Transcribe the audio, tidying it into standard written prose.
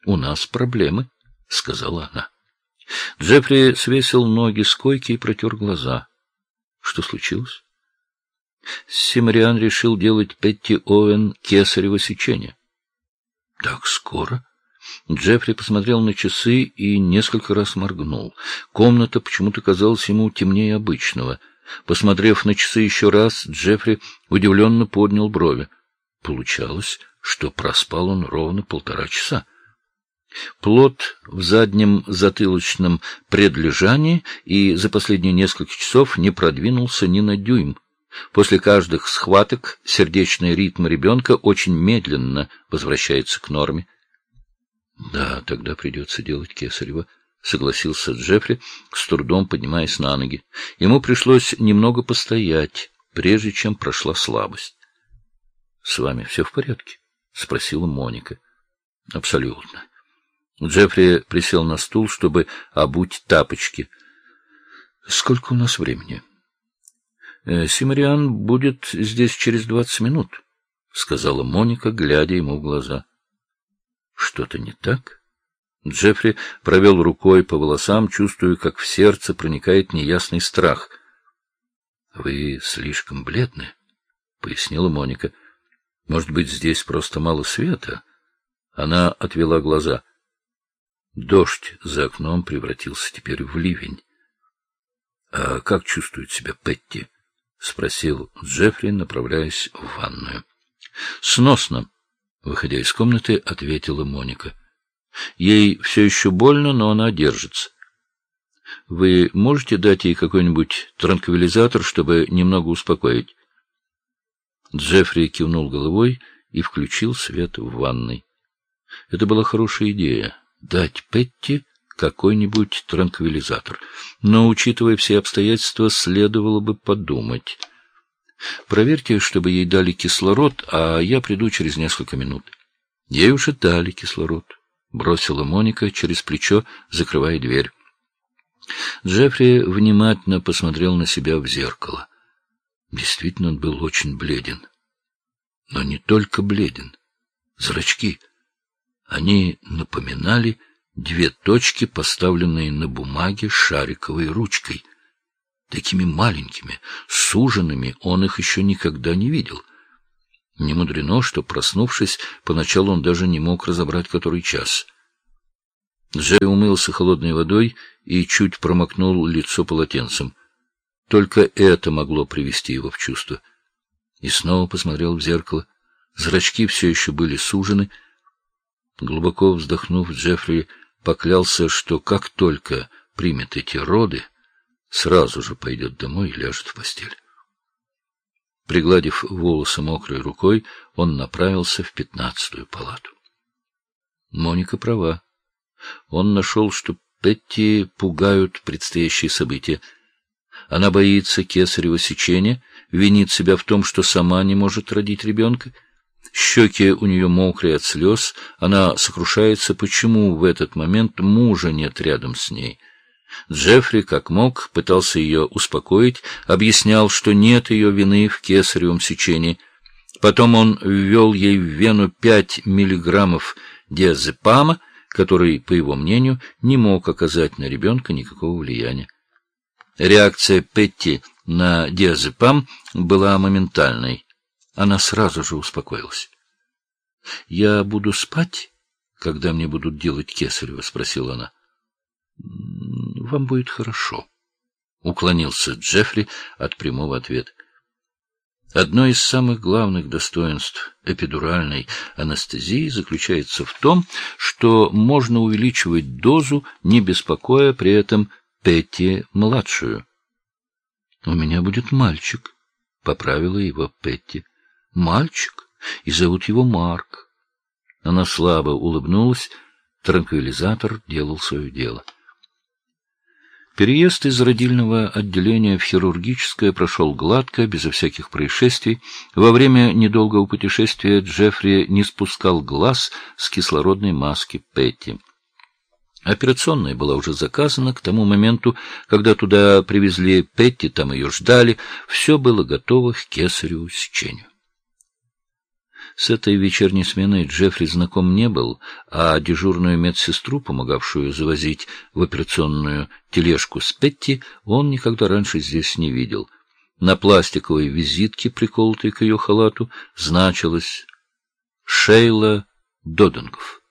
у нас проблемы, — сказала она. Джеффри свесил ноги с койки и протер глаза. Что случилось? Симариан решил делать Петти Оуэн кесарево сечение. Так скоро? Джеффри посмотрел на часы и несколько раз моргнул. Комната почему-то казалась ему темнее обычного. Посмотрев на часы еще раз, Джеффри удивленно поднял брови. Получалось, что проспал он ровно 1,5 часа. Плод в заднем затылочном предлежании и за последние несколько часов не продвинулся ни на дюйм. После каждых схваток сердечный ритм ребенка очень медленно возвращается к норме. — Да, тогда придется делать кесарево, — согласился Джеффри, с трудом поднимаясь на ноги. Ему пришлось немного постоять, прежде чем прошла слабость. — С вами все в порядке? — спросила Моника. — Абсолютно. Джеффри присел на стул, чтобы обуть тапочки. — Сколько у нас времени? — Симариан будет здесь через 20 минут, — сказала Моника, глядя ему в глаза. — Что-то не так? Джеффри провел рукой по волосам, чувствуя, как в сердце проникает неясный страх. — Вы слишком бледны, — пояснила Моника. — Может быть, здесь просто мало света? Она отвела глаза. Дождь за окном превратился теперь в ливень. — А как чувствует себя Петти? — спросил Джеффри, направляясь в ванную. — Сносно, — выходя из комнаты, ответила Моника. — Ей все еще больно, но она держится. Вы можете дать ей какой-нибудь транквилизатор, чтобы немного успокоить? Джеффри кивнул головой и включил свет в ванной. Это была хорошая идея — дать Петти какой-нибудь транквилизатор. Но, учитывая все обстоятельства, следовало бы подумать. Проверьте, чтобы ей дали кислород, а я приду через несколько минут. Ей уже дали кислород, — бросила Моника через плечо, закрывая дверь. Джеффри внимательно посмотрел на себя в зеркало. Действительно, он был очень бледен. Но не только бледен. Зрачки. Они напоминали 2 точки, поставленные на бумаге шариковой ручкой. Такими маленькими, суженными он их еще никогда не видел. Не мудрено, что, проснувшись, поначалу он даже не мог разобрать, который час. Джей умылся холодной водой и чуть промокнул лицо полотенцем. Только это могло привести его в чувство. И снова посмотрел в зеркало. Зрачки все еще были сужены. Глубоко вздохнув, Джеффри поклялся, что как только примет эти роды, сразу же пойдет домой и ляжет в постель. Пригладив волосы мокрой рукой, он направился в 15-ю палату. Моника права. Он нашел, что Петти пугают предстоящие события. Она боится кесарево сечения, винит себя в том, что сама не может родить ребенка. Щеки у нее мокрые от слез, она сокрушается, почему в этот момент мужа нет рядом с ней. Джеффри, как мог, пытался ее успокоить, объяснял, что нет ее вины в кесаревом сечении. Потом он ввел ей в вену 5 миллиграммов диазепама, который, по его мнению, не мог оказать на ребенка никакого влияния. Реакция Петти на диазепам была моментальной. Она сразу же успокоилась. — Я буду спать, когда мне будут делать кесарево? — спросила она. — Вам будет хорошо, — уклонился Джеффри от прямого ответа. Одно из самых главных достоинств эпидуральной анестезии заключается в том, что можно увеличивать дозу, не беспокоя при этом Петти-младшую. — У меня будет мальчик, — поправила его Петти. — Мальчик, и зовут его Марк. Она слабо улыбнулась, транквилизатор делал свое дело. Переезд из родильного отделения в хирургическое прошел гладко, безо всяких происшествий. Во время недолгого путешествия Джеффри не спускал глаз с кислородной маски Петти. Операционная была уже заказана к тому моменту, когда туда привезли Петти, там ее ждали. Все было готово к кесареву сечению. С этой вечерней сменой Джеффри знаком не был, а дежурную медсестру, помогавшую завозить в операционную тележку с Петти, он никогда раньше здесь не видел. На пластиковой визитке, приколотой к ее халату, значилось «Шейла Додингов».